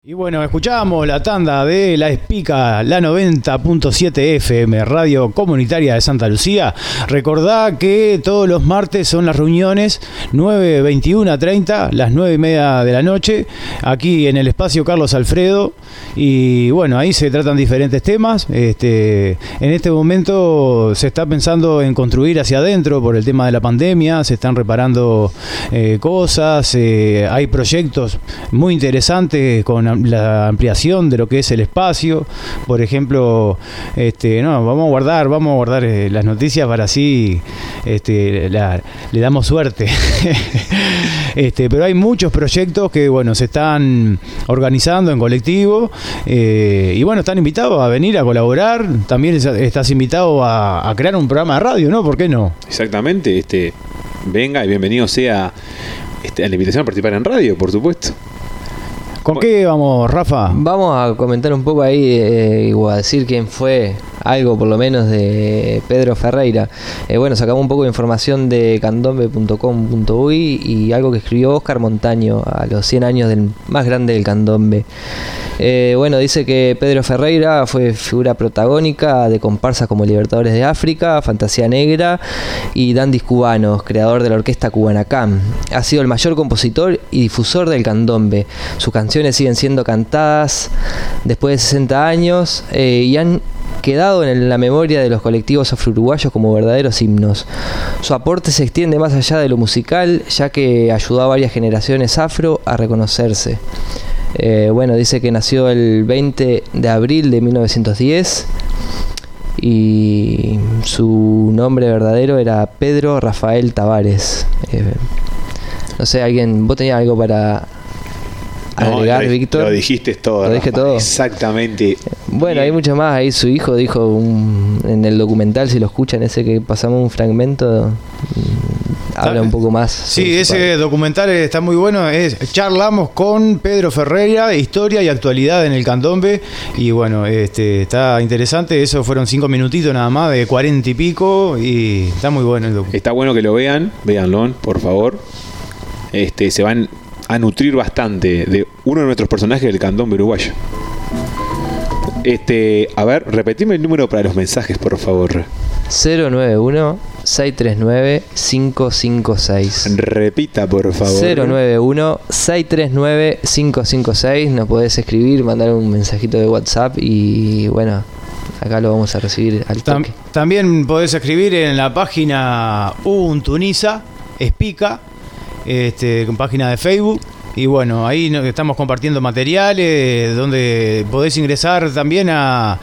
Y bueno, escuchábamos la tanda de La Espica, la 90.7 FM, Radio Comunitaria de Santa Lucía. Recordá que todos los martes son las reuniones 9:21 a 30, las 9:30 de la noche, aquí en el espacio Carlos Alfredo. Y bueno, ahí se tratan diferentes temas. En este momento se está pensando en construir hacia adentro por el tema de la pandemia, se están reparando cosas, hay proyectos muy interesantes con la ampliación de lo que es el espacio. Por ejemplo, vamos a guardar las noticias para así le damos suerte. Pero hay muchos proyectos que bueno se están organizando en colectivo, y bueno, están invitados a venir a colaborar. También estás invitado a crear un programa de radio, ¿no? ¿Por qué no? Exactamente, venga y bienvenido sea a la invitación a participar en radio, por supuesto. ¿Con qué vamos, Rafa? Vamos a comentar un poco ahí, o a decir quién fue, algo por lo menos de Pedro Ferreira. Sacamos un poco de información de candombe.com.uy y algo que escribió Oscar Montaño a los 100 años del más grande del candombe. Dice que Pedro Ferreira fue figura protagónica de comparsas como Libertadores de África, Fantasía Negra y Dandis Cubanos, creador de la orquesta Cubanacán. Ha sido el mayor compositor y difusor del candombe. Sus canciones siguen siendo cantadas después de 60 años y han quedado en la memoria de los colectivos afro-uruguayos como verdaderos himnos. Su aporte se extiende más allá de lo musical, ya que ayudó a varias generaciones afro a reconocerse. Dice que nació el 20 de abril de 1910 y su nombre verdadero era Pedro Rafael Tavares. No sé, vos tenías algo para agregar, Víctor. Lo dijiste todo. ¿Lo dije todo? Exactamente. Bueno, hay mucho más. Ahí su hijo dijo en el documental, si lo escuchan, ese que pasamos un fragmento, habla un poco más. Sí, ese documental está muy bueno. Charlamos con Pedro Ferreira, historia y actualidad en el candombe. Y bueno, está interesante. Eso fueron 5 minutitos nada más, de 40 y pico. Y está muy bueno el documental. Está bueno que lo vean. Véanlo, por favor. Se van a nutrir bastante de uno de nuestros personajes del candombe uruguayo. A ver, repetime el número para los mensajes, por favor. 091-639-556. Repita, por favor. 091-639-556. Nos podés escribir, mandar un mensajito de WhatsApp y bueno, acá lo vamos a recibir al toque. También podés escribir en la página Untuniza, Espica, con página de Facebook. Y bueno, ahí estamos compartiendo materiales donde podés ingresar también a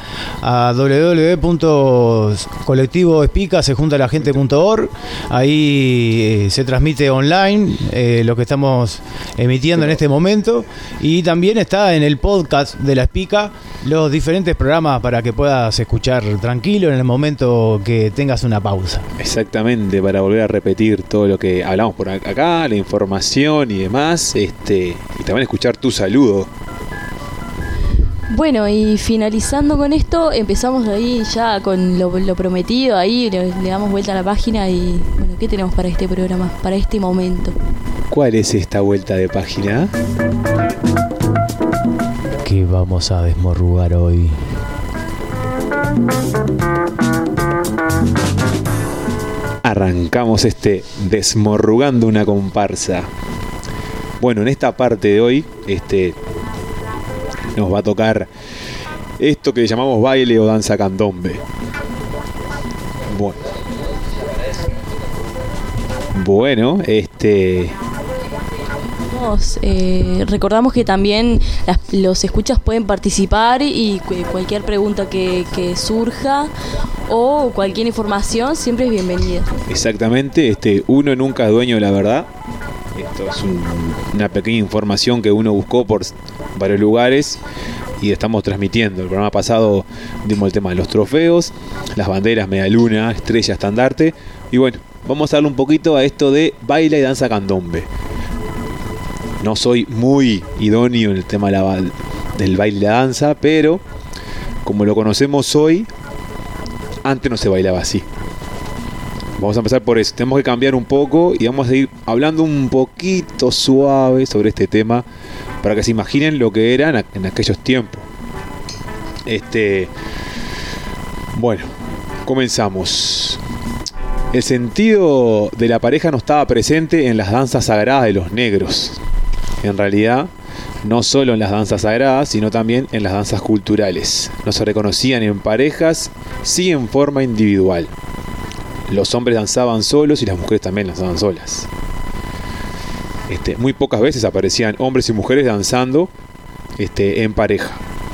www.colectivoespica.org. Ahí se transmite online lo que estamos emitiendo en este momento. Y también está en el podcast de La Espica los diferentes programas para que puedas escuchar tranquilo en el momento que tengas una pausa. Exactamente, para volver a repetir todo lo que hablamos por acá, la información y demás, y también escuchar tu saludo. Bueno, y finalizando con esto, empezamos ahí ya con lo prometido, ahí le damos vuelta a la página y bueno, ¿qué tenemos para este programa, para este momento? ¿Cuál es esta vuelta de página? ¿Qué vamos a desmorrugar hoy? Arrancamos desmorrugando una comparsa. Bueno, en esta parte de hoy, nos va a tocar esto que llamamos baile o danza candombe. Bueno, recordamos que también los escuchas pueden participar y cualquier pregunta que surja o cualquier información siempre es bienvenida. Exactamente, uno nunca es dueño de la verdad. Esto es una pequeña información que uno buscó por varios lugares y estamos transmitiendo. El programa pasado dimos el tema de los trofeos, las banderas, media luna, estrella, estandarte. Y bueno, vamos a darle un poquito a esto de baile y danza candombe. No soy muy idóneo en el tema del baile y la danza, pero como lo conocemos hoy, antes no se bailaba así. Vamos a empezar por eso. Tenemos que cambiar un poco y vamos a ir hablando un poquito suave sobre este tema para que se imaginen lo que eran en aquellos tiempos. Bueno, comenzamos. El sentido de la pareja no estaba presente en las danzas sagradas de los negros. En realidad, no solo en las danzas sagradas, sino también en las danzas culturales. No se reconocían en parejas, sí en forma individual. Los hombres danzaban solos y las mujeres también danzaban solas. Muy pocas veces aparecían hombres y mujeres danzando en pareja.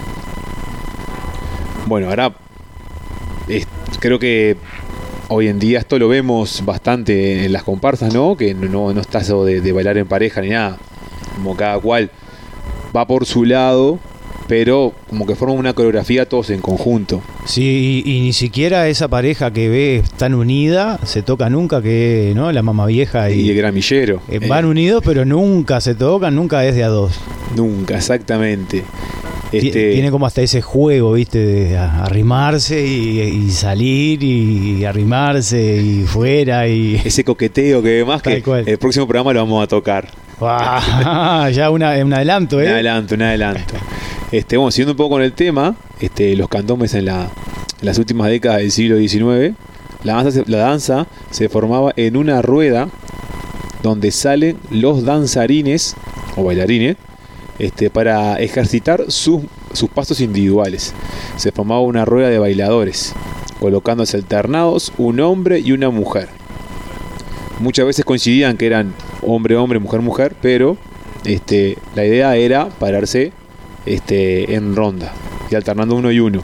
Bueno, ahora creo que hoy en día esto lo vemos bastante en las comparsas, ¿no? Que no está eso de bailar en pareja ni nada. Como cada cual va por su lado, pero como que forman una coreografía todos en conjunto. Sí, y ni siquiera esa pareja que ves tan unida se toca nunca, que no, la mamá vieja y el gramillero. Van unidos, pero nunca se tocan, nunca es de a dos. Nunca, exactamente. Tiene como hasta ese juego, ¿viste? De arrimarse y salir y arrimarse y fuera y... Ese coqueteo que además que el próximo programa lo vamos a tocar. Ya un adelanto, ¿eh? Un adelanto. Bueno, siguiendo un poco con el tema, los candombes en las últimas décadas del siglo XIX, la danza se formaba en una rueda donde salen los danzarines o bailarines para ejercitar sus pasos individuales. Se formaba una rueda de bailadores, colocándose alternados un hombre y una mujer. Muchas veces coincidían que eran hombre, mujer, mujer, pero la idea era pararse en ronda y alternando uno y uno.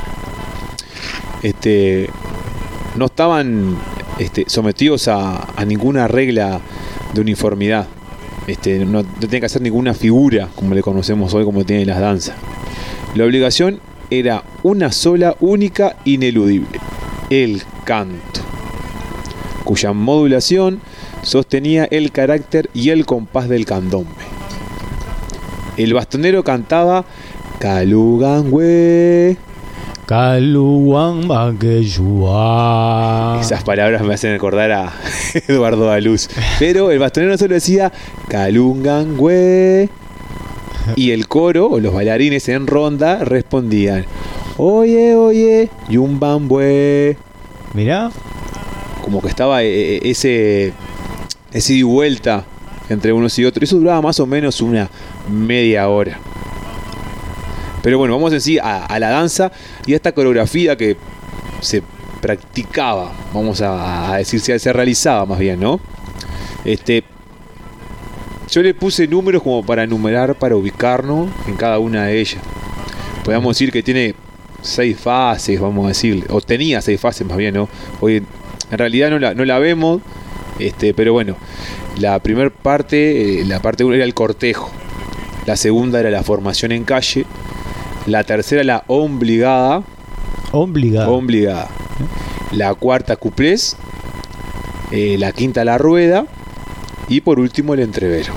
No estaban sometidos a ninguna regla de uniformidad. No tenía que hacer ninguna figura como le conocemos hoy, como tienen las danzas. La obligación era una sola, única, ineludible: el canto, cuya modulación sostenía el carácter y el compás del candombe. El bastonero cantaba Calugangüe. Esas palabras me hacen recordar a Eduardo Daluz. Pero el bastonero solo decía Calungangüe. Y el coro o los bailarines en ronda respondían Oye, oye, yumbambue. Mirá. Como que estaba ese ida y vuelta entre unos y otros. Eso duraba más o menos una media hora. Pero bueno, vamos en sí a la danza y a esta coreografía que se practicaba, vamos a decir, se realizaba más bien, ¿no? Yo le puse números como para enumerar, para ubicarnos en cada una de ellas. Podríamos decir que tiene 6 fases, vamos a decir, o tenía 6 fases más bien, ¿no? Hoy en realidad no la vemos, pero bueno, la primera parte, la parte 1 era el cortejo, la segunda era la formación en calle, la tercera la ombligada, la cuarta cuplés, la quinta la rueda y por último el entrevero.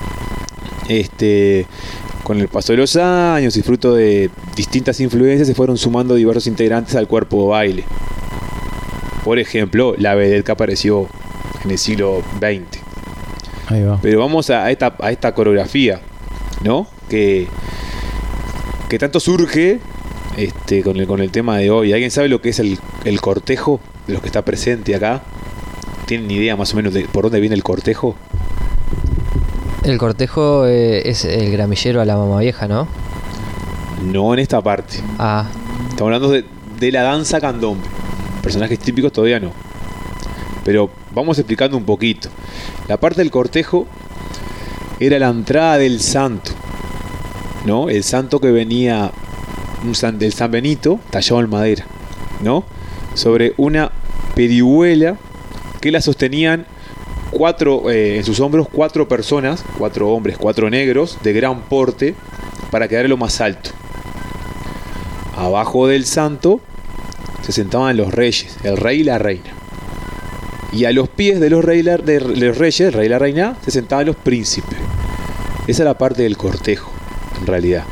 Con el paso de los años y fruto de distintas influencias se fueron sumando diversos integrantes al cuerpo de baile. Por ejemplo, la vedette que apareció en el siglo XX. Ahí va. Pero vamos a esta coreografía, ¿no? Que tanto surge con el tema de hoy. ¿Alguien sabe lo que es el cortejo de los que está presente acá? ¿Tienen idea más o menos de por dónde viene el cortejo? El cortejo es el gramillero a la mamá vieja, ¿no? No en esta parte. Estamos hablando de la danza candombe. Personajes típicos todavía no. Pero vamos explicando un poquito. La parte del cortejo era la entrada del santo, ¿no? El santo que venía del San Benito, tallado en madera, ¿no? Sobre una perihuela que la sostenían en sus hombros 4 personas, 4 hombres, 4 negros de gran porte, para quedar lo más alto. Abajo del santo se sentaban los reyes, el rey y la reina. Y a los pies de los reyes, el rey y la reina, se sentaban los príncipes. Esa es la parte del cortejo, en realidad.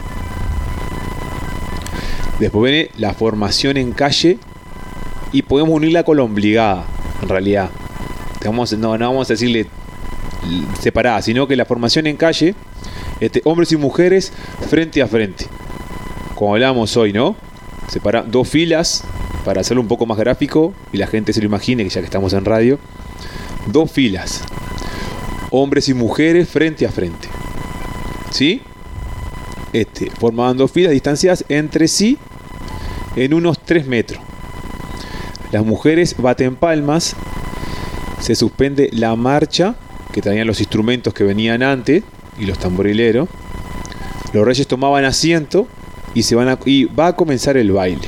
Después viene la formación en calle y podemos unirla con la obligada, en realidad. No vamos a decirle separada, sino que la formación en calle Hombres y mujeres frente a frente. Como hablamos hoy, ¿no? Separa 2 filas, para hacerlo un poco más gráfico y la gente se lo imagine, que ya que estamos en radio. 2 filas. Hombres y mujeres frente a frente. ¿Sí? Formaban 2 filas distanciadas entre sí en unos 3 metros. Las mujeres baten palmas, se suspende la marcha, que traían los instrumentos que venían antes, y los tamborileros. Los reyes tomaban asiento y va a comenzar el baile.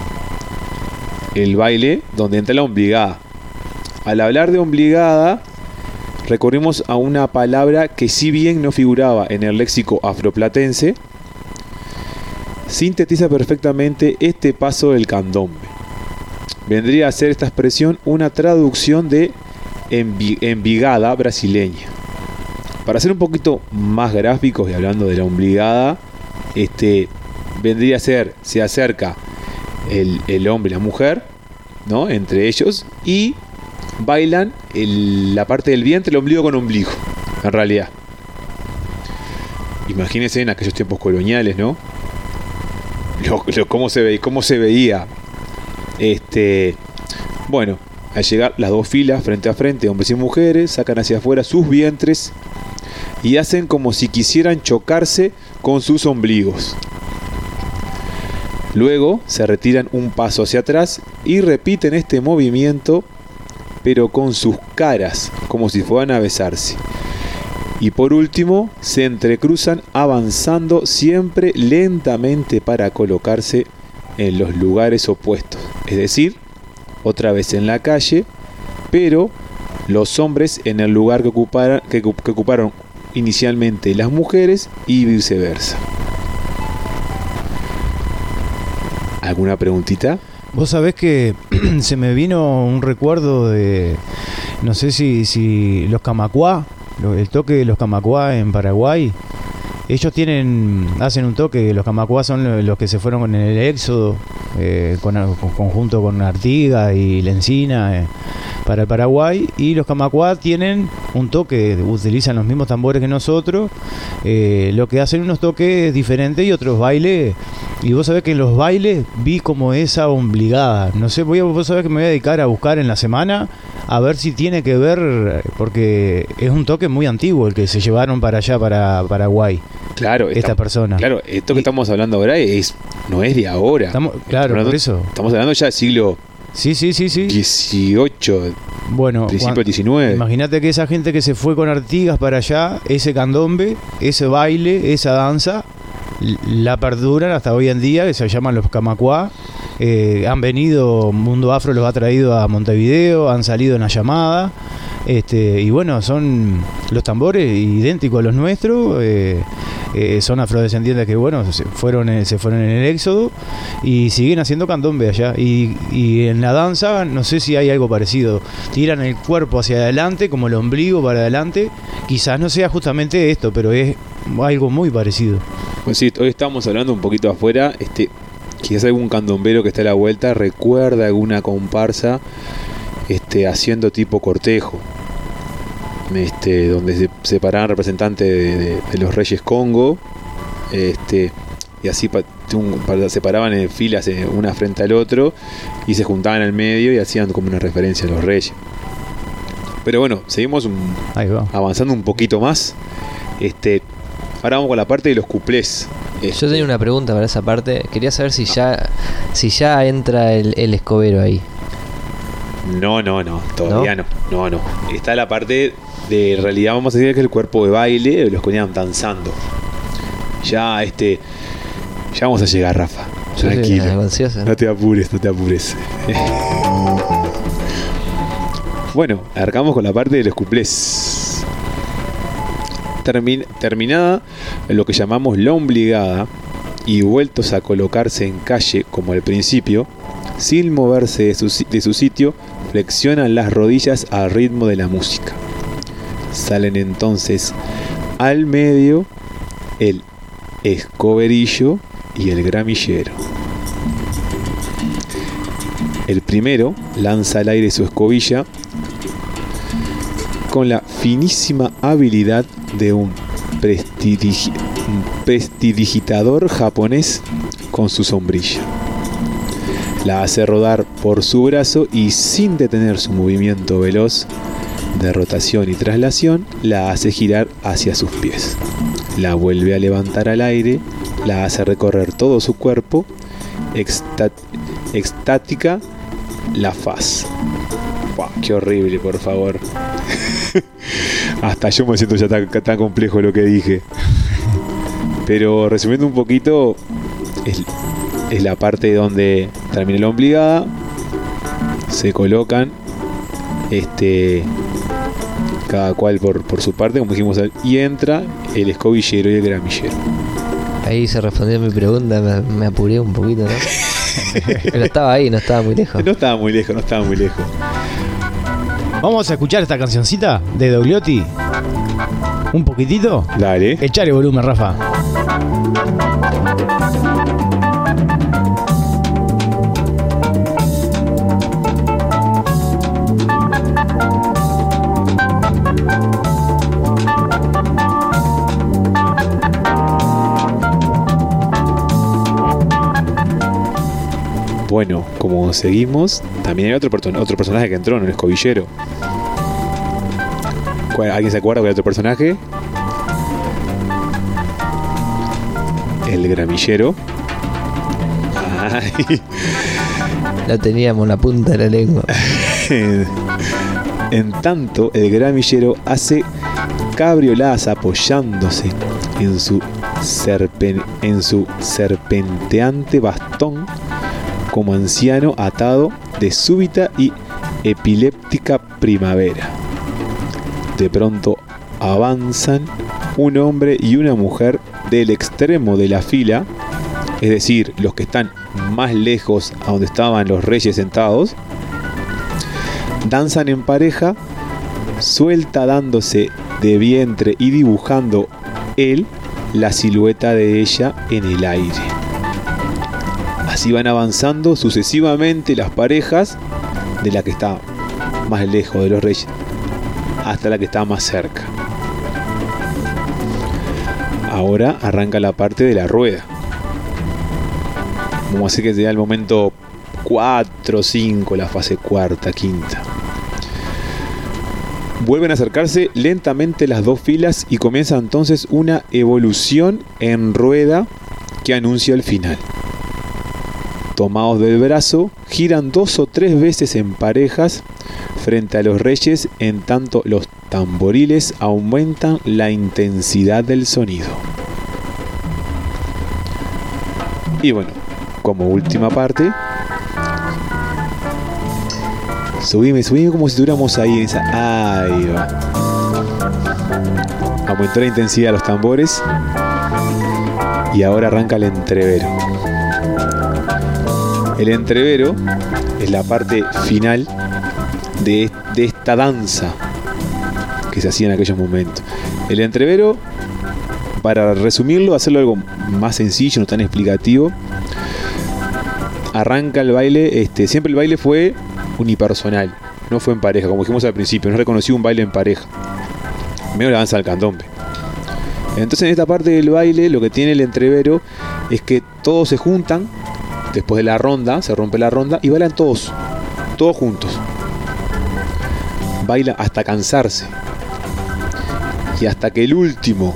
El baile donde entra la ombligada. Al hablar de ombligada, recurrimos a una palabra que, si bien no figuraba en el léxico afroplatense, sintetiza perfectamente este paso del candombe. Vendría a ser esta expresión una traducción de embigada brasileña. Para ser un poquito más gráficos y hablando de la ombligada, vendría a ser, se acerca el hombre y la mujer, ¿no? Entre ellos, y bailan la parte del vientre, el ombligo con ombligo, en realidad. Imagínense en aquellos tiempos coloniales, ¿no? Cómo se veía. Bueno, al llegar las 2 filas frente a frente, hombres y mujeres, sacan hacia afuera sus vientres y hacen como si quisieran chocarse con sus ombligos. Luego se retiran un paso hacia atrás y repiten este movimiento, pero con sus caras, como si fueran a besarse. Y por último, se entrecruzan avanzando siempre lentamente para colocarse en los lugares opuestos. Es decir, otra vez en la calle, pero los hombres en el lugar que ocuparon inicialmente las mujeres y viceversa. ¿Alguna preguntita? Vos sabés que se me vino un recuerdo de, no sé si los camacuá, el toque de los camacuá en Paraguay. Ellos hacen un toque, los camacuá son los que se fueron en el éxodo, conjunto con Artigas y Lencina, para el Paraguay, y los camacuá tienen un toque, utilizan los mismos tambores que nosotros, lo que hacen unos toques diferentes y otros bailes, y vos sabés que en los bailes vi como esa ombligada, no sé, vos sabés que me voy a dedicar a buscar en la semana a ver si tiene que ver, porque es un toque muy antiguo el que se llevaron para allá, para Paraguay. Claro, esta persona. Claro, esto que estamos hablando ahora no es de ahora. Claro, por eso. Estamos hablando ya del siglo Sí. 18, bueno, principio del 19. Imagínate que esa gente que se fue con Artigas para allá, ese candombe, ese baile, esa danza, la perduran hasta hoy en día, que se llaman los camacuá. Han venido, Mundo Afro los ha traído a Montevideo, han salido en la llamada. Y bueno, son los tambores idénticos a los nuestros, son afrodescendientes que bueno, se fueron en el éxodo y siguen haciendo candombe allá, y en la danza no sé si hay algo parecido, tiran el cuerpo hacia adelante como el ombligo para adelante, quizás no sea justamente esto, pero es algo muy parecido. Pues sí, hoy estamos hablando un poquito afuera, quizás algún candombero que está a la vuelta recuerda alguna comparsa haciendo tipo cortejo, donde se separaban representantes de los reyes Congo, y así se paraban en filas una frente al otro y se juntaban al medio y hacían como una referencia a los reyes. Pero bueno, seguimos avanzando un poquito más. Ahora vamos con la parte de los cuplés. Yo tenía una pregunta para esa parte. Quería saber si ya entra el escobero ahí. No, todavía no. Está la parte de, en realidad vamos a decir que el cuerpo de baile, los que venían danzando. Ya vamos a llegar, Rafa. Tranquilo. No te apures. Bueno, arrancamos con la parte de los cuplés. Terminada lo que llamamos la ombligada y vueltos a colocarse en calle como al principio, sin moverse de su sitio, flexionan las rodillas al ritmo de la música. Salen entonces al medio el escoberillo y el gramillero. El primero lanza al aire su escobilla con la finísima habilidad de un prestidigitador japonés con su sombrilla. La hace rodar por su brazo y, sin detener su movimiento veloz de rotación y traslación, la hace girar hacia sus pies. La vuelve a levantar al aire, la hace recorrer todo su cuerpo, extática la faz. Wow, qué horrible, por favor. Hasta yo me siento ya tan complejo lo que dije. Pero resumiendo un poquito, es la parte donde termina la ombligada, se colocan cada cual por su parte, como dijimos, y entra el escobillero y el gramillero. Ahí se respondió mi pregunta, me apuré un poquito, ¿no? Pero estaba ahí, no estaba muy lejos. No estaba muy lejos. Vamos a escuchar esta cancioncita de Dogliotti. ¿Un poquitito? Dale. Echale volumen, Rafa. Bueno, como seguimos, también hay otro personaje que entró en el escobillero. ¿Alguien se acuerda del otro personaje? El gramillero. Ay. La teníamos en la punta de la lengua. En tanto, el gramillero hace cabrioladas apoyándose en su serpenteante bastón, como anciano atado de súbita y epiléptica primavera. De pronto avanzan un hombre y una mujer del extremo de la fila, es decir, los que están más lejos a donde estaban los reyes sentados. Danzan en pareja, suelta dándose de vientre y dibujando él la silueta de ella en el aire. Así van avanzando sucesivamente las parejas, de la que está más lejos de los reyes hasta la que está más cerca. Ahora arranca la parte de la rueda. Vamos a hacer que sea el momento 4, 5, la fase cuarta, quinta. Vuelven a acercarse lentamente las dos filas y comienza entonces una evolución en rueda que anuncia el final. Tomados del brazo, giran 2 o 3 veces en parejas frente a los reyes, en tanto los tamboriles aumentan la intensidad del sonido. Y bueno, como última parte, subime como si estuviéramos ahí en esa... Ahí va. Aumentó la intensidad de los tambores y ahora arranca el entrevero. El entrevero es la parte final de esta danza que se hacía en aquellos momentos. El entrevero, para resumirlo, hacerlo algo más sencillo, no tan explicativo, arranca el baile, siempre el baile fue unipersonal, no fue en pareja, como dijimos al principio, no reconocí un baile en pareja, menos la danza del candombe. Entonces en esta parte del baile lo que tiene el entrevero es que todos se juntan después de la ronda, se rompe la ronda y bailan todos juntos. Baila hasta cansarse. Y hasta que el último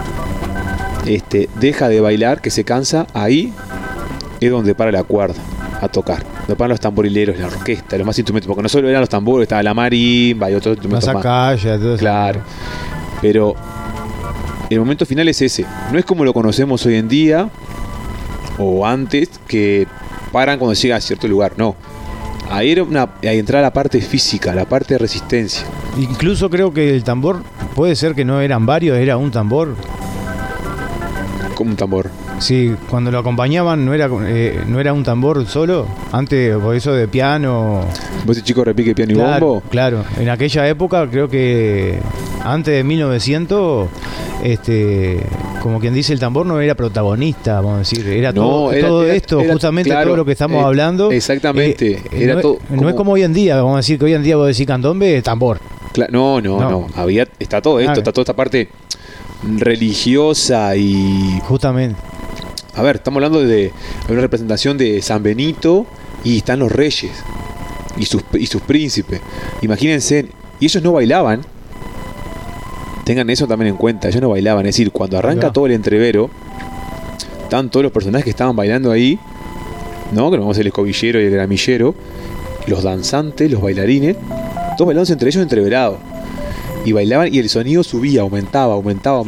deja de bailar, que se cansa, ahí es donde para la cuerda a tocar. Donde paran los tamborileros, la orquesta, los más instrumentos, porque no solo eran los tambores, estaba la marimba y otros instrumentos más. Zacaya, todo eso. Claro. Pero el momento final es ese. No es como lo conocemos hoy en día o antes, que paran cuando llega a cierto lugar. No. Ahí entraba la parte física, la parte de resistencia. Incluso creo que el tambor, puede ser que no eran varios, era un tambor. Como un tambor. Sí, cuando lo acompañaban no era un tambor solo. Antes, por eso de piano. ¿Vos ese chico repique piano y bombo? Claro, en aquella época, creo que antes de 1900, como quien dice, el tambor no era protagonista, vamos a decir. Era todo esto, justamente claro, todo lo que estamos hablando. Exactamente. No es como hoy en día, vamos a decir que hoy en día vos decís candombe, tambor. No. Está todo esto, está toda esta parte religiosa y... Justamente. A ver, estamos hablando de una representación de San Benito y están los reyes y sus príncipes. Imagínense, y ellos no bailaban. Tengan eso también en cuenta, ellos no bailaban. Es decir, cuando arranca todo el entrevero, están todos los personajes que estaban bailando ahí, ¿no? Que nos vamos a el escobillero y el gramillero, los danzantes, los bailarines, todos bailando entre ellos entreverados. Y bailaban y el sonido subía, aumentaba.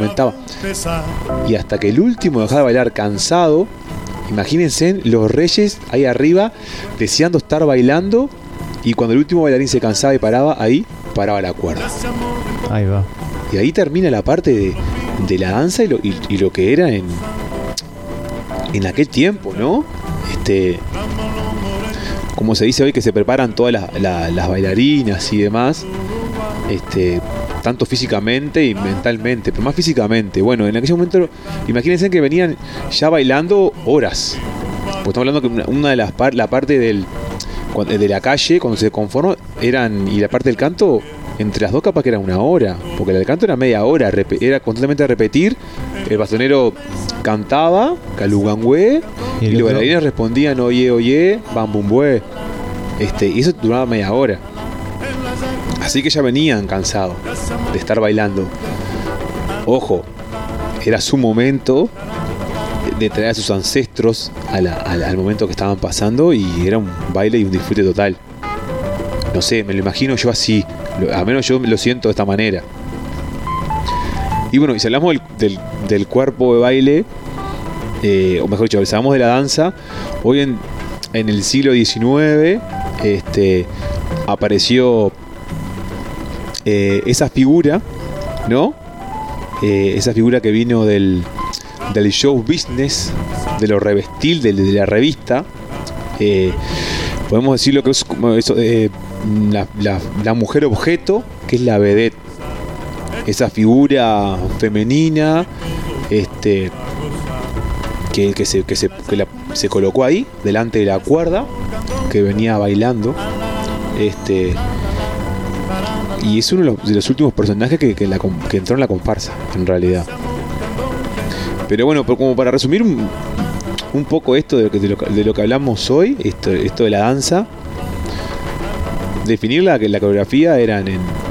Y hasta que el último dejaba de bailar cansado, imagínense los reyes ahí arriba deseando estar bailando, y cuando el último bailarín se cansaba y paraba, ahí paraba la cuerda. Ahí va. Y ahí termina la parte de la danza y lo que era en aquel tiempo, ¿no? Como se dice hoy, que se preparan todas las bailarinas y demás, tanto físicamente y mentalmente, pero más físicamente. Bueno, en aquel momento, imagínense que venían ya bailando horas. Porque estamos hablando que una de la parte de la calle, cuando se conformó, y la parte del canto, entre las dos capaz que era una hora, porque la del canto era media hora, era constantemente repetir. El bastonero cantaba, Calugangüe, y los bailarines respondían, oye, oye, bam bum bue. Y eso duraba media hora. Así que ya venían cansados de estar bailando. Ojo, era su momento de traer a sus ancestros al momento que estaban pasando, y era un baile y un disfrute total. No sé, me lo imagino yo así, al menos yo lo siento de esta manera. Y bueno, y si hablamos del cuerpo de baile, o mejor dicho, si hablamos de la danza, hoy en el siglo XIX apareció esa figura, ¿no? Esa figura que vino del show business, de lo revestil, de la revista. Podemos decir lo que es como eso, la mujer objeto, que es la vedette. Esa figura femenina que se colocó ahí delante de la cuerda, que venía bailando, y es uno de los últimos personajes que entró en la comparsa, en realidad. Pero bueno, como para resumir un poco esto de lo que hablamos hoy, esto de la danza, definir la coreografía eran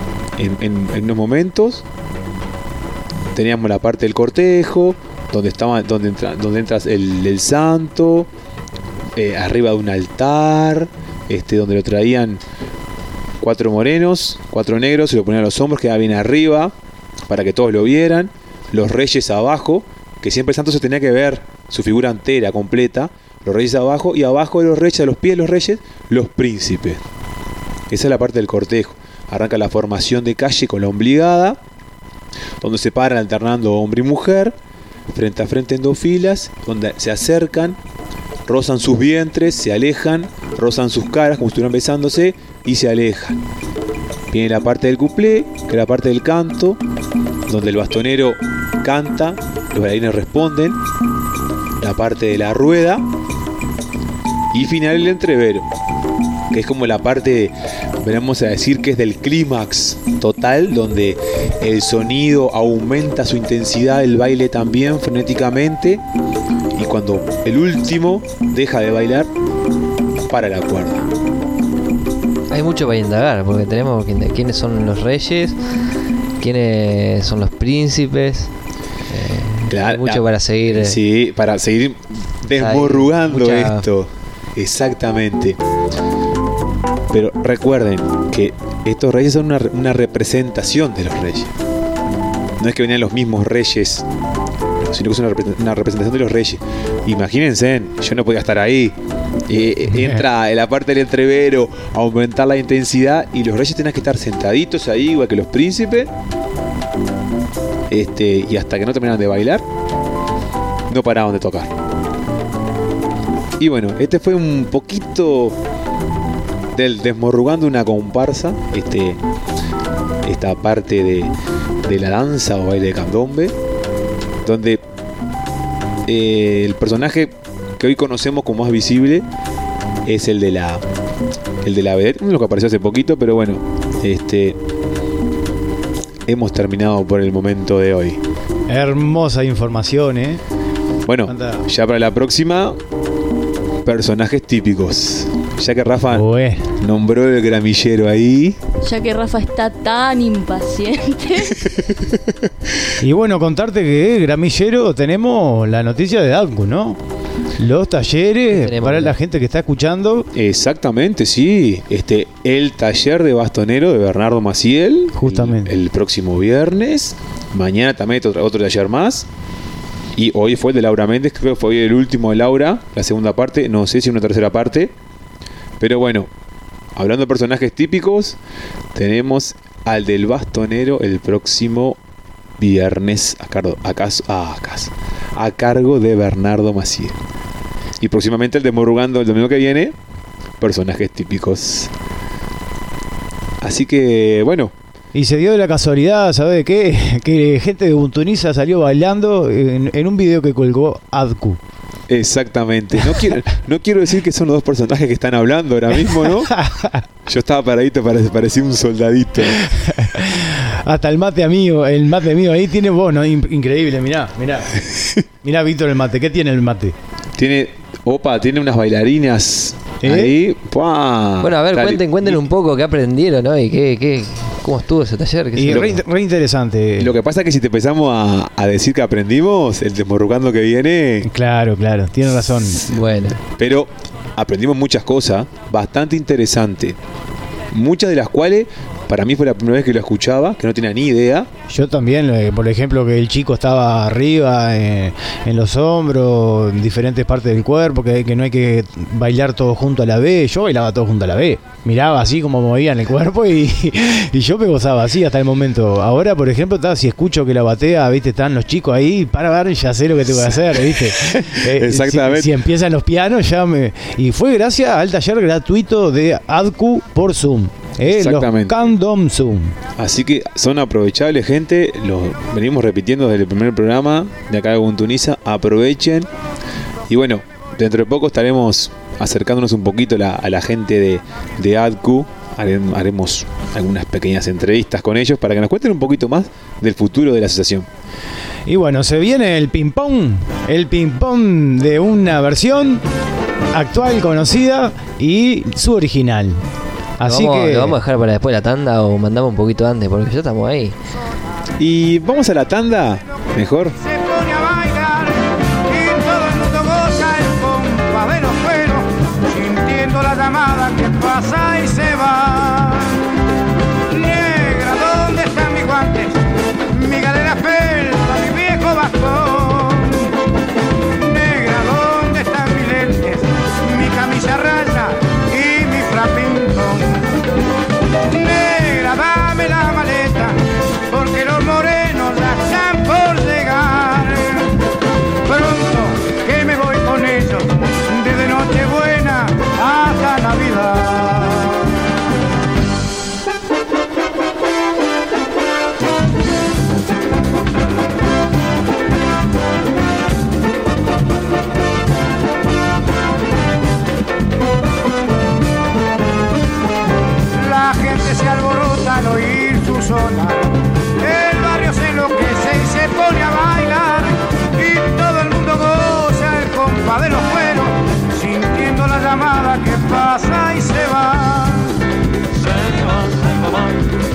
en unos momentos. Teníamos la parte del cortejo, donde entra el santo, arriba de un altar, donde lo traían 4 morenos, 4 negros, se lo ponían a los hombros, quedaba bien arriba para que todos lo vieran. Los reyes abajo, que siempre el santo se tenía que ver su figura entera, completa. Los reyes abajo, y abajo de los reyes, a los pies de los reyes, los príncipes. Esa es la parte del cortejo. Arranca la formación de calle con la obligada, donde se paran alternando hombre y mujer, frente a frente en 2 filas, donde se acercan, rozan sus vientres, se alejan, rozan sus caras como si estuvieran besándose y se alejan. Viene la parte del cuplé, que es la parte del canto, donde el bastonero canta, los bailarines responden, la parte de la rueda, y final el entrevero, que es como la parte, vamos a decir que es del clímax total, donde el sonido aumenta su intensidad, el baile también frenéticamente, y cuando el último deja de bailar, para la cuerda. Hay mucho para indagar, porque tenemos quiénes son los reyes, quiénes son los príncipes. Claro, hay mucho para seguir. Sí, para seguir desmorrugando esto. Exactamente. Pero recuerden que estos reyes son una representación de los reyes. No es que venían los mismos reyes, sino que es una representación de los reyes. Imagínense, yo no podía estar ahí. Entra en la parte del entrevero a aumentar la intensidad, y los reyes tenían que estar sentaditos ahí, igual que los príncipes. Y hasta que no terminaran de bailar, no paraban de tocar. Y bueno, este fue un poquito del desmorrugando una comparsa, esta parte de la danza o baile de candombe, donde el personaje que hoy conocemos como más visible es el de la vedette, uno que apareció hace poquito, pero bueno, hemos terminado por el momento de hoy. Hermosa información, Bueno, Anda. ya para la próxima, personajes típicos. Ya que Rafa Bueno. nombró el gramillero ahí. Ya que Rafa está tan impaciente. Y bueno, contarte que Gramillero tenemos la noticia de Adcu, ¿no? Los talleres Tenemos, para ¿no? la gente que está escuchando. Exactamente, sí. El taller de bastonero de Bernardo Maciel. Justamente. El próximo viernes. Mañana también otro taller más. Y hoy fue el de Laura Méndez. Creo que fue hoy el último de Laura. La segunda parte. No sé si una tercera parte. Pero bueno, hablando de personajes típicos, tenemos al del bastonero el próximo viernes a cargo de Bernardo Maciel. Y próximamente el de Morrugando el domingo que viene, personajes típicos. Así que, bueno, Y se dio de la casualidad, ¿sabes de qué? Que gente de Buntuniza salió bailando en un video que colgó Adcu. exactamente. No quiero decir que son los dos personajes que están hablando ahora mismo, ¿no? Yo estaba paradito, parecía un soldadito. Hasta el mate mío ahí tiene voz, ¿no? Increíble, mirá. Mirá, Víctor, el mate. ¿Qué tiene el mate? Tiene unas bailarinas ahí. ¡Pua! Bueno, a ver, Dale. cuenten un poco qué aprendieron, ¿no? Y cómo estuvo ese taller. Y re interesante. Lo que pasa es que si te empezamos a decir que aprendimos, el desmorrucando que viene, Claro, tiene razón. Bueno, pero aprendimos muchas cosas bastante interesantes. Muchas de las cuales para mí fue la primera vez que lo escuchaba, que no tenía ni idea. Yo también, por ejemplo, que el chico estaba arriba, en los hombros, en diferentes partes del cuerpo, que no hay que bailar todo junto a la vez. Yo bailaba todo junto a la vez. Miraba así como movían el cuerpo y yo me gozaba así hasta el momento. Ahora, por ejemplo, si escucho que la batea, viste, están los chicos ahí, para ver, ya sé lo que tengo que hacer, viste. Exactamente. Si empiezan los pianos, y fue gracias al taller gratuito de Adcu por Zoom. Los Exactamente. Candom Zoom. Así que son aprovechables, gente. Los venimos repitiendo desde el primer programa de acá de Buntuniza. Aprovechen. Y bueno, dentro de poco estaremos acercándonos un poquito a la gente de ADCU. Haremos algunas pequeñas entrevistas con ellos para que nos cuenten un poquito más del futuro de la asociación. Y bueno, se viene el ping-pong de una versión actual, conocida y su original. Así que ¿lo vamos a dejar para después de la tanda o mandamos un poquito antes? Porque ya estamos ahí. Y vamos a la tanda, mejor. Se pone a bailar y todo el mundo goza el compa de los cueros, sintiendo la llamada que pasa y se va. Negra, ¿dónde están mis guantes? Mi galera felpa, mi viejo bastón. Negra, ¿dónde están mis lentes? Mi camisa raya y mi flapintón. Negra, dame la maleta, porque los morenos ya están por llegar. Pronto que me voy con ellos, desde Nochebuena hasta Navidad. La gente se alborota al oír su sonar. El barrio se enloquece y se pone a bailar. Y todo el mundo goza el compa de los cueros, sintiendo la llamada que pasa y se va.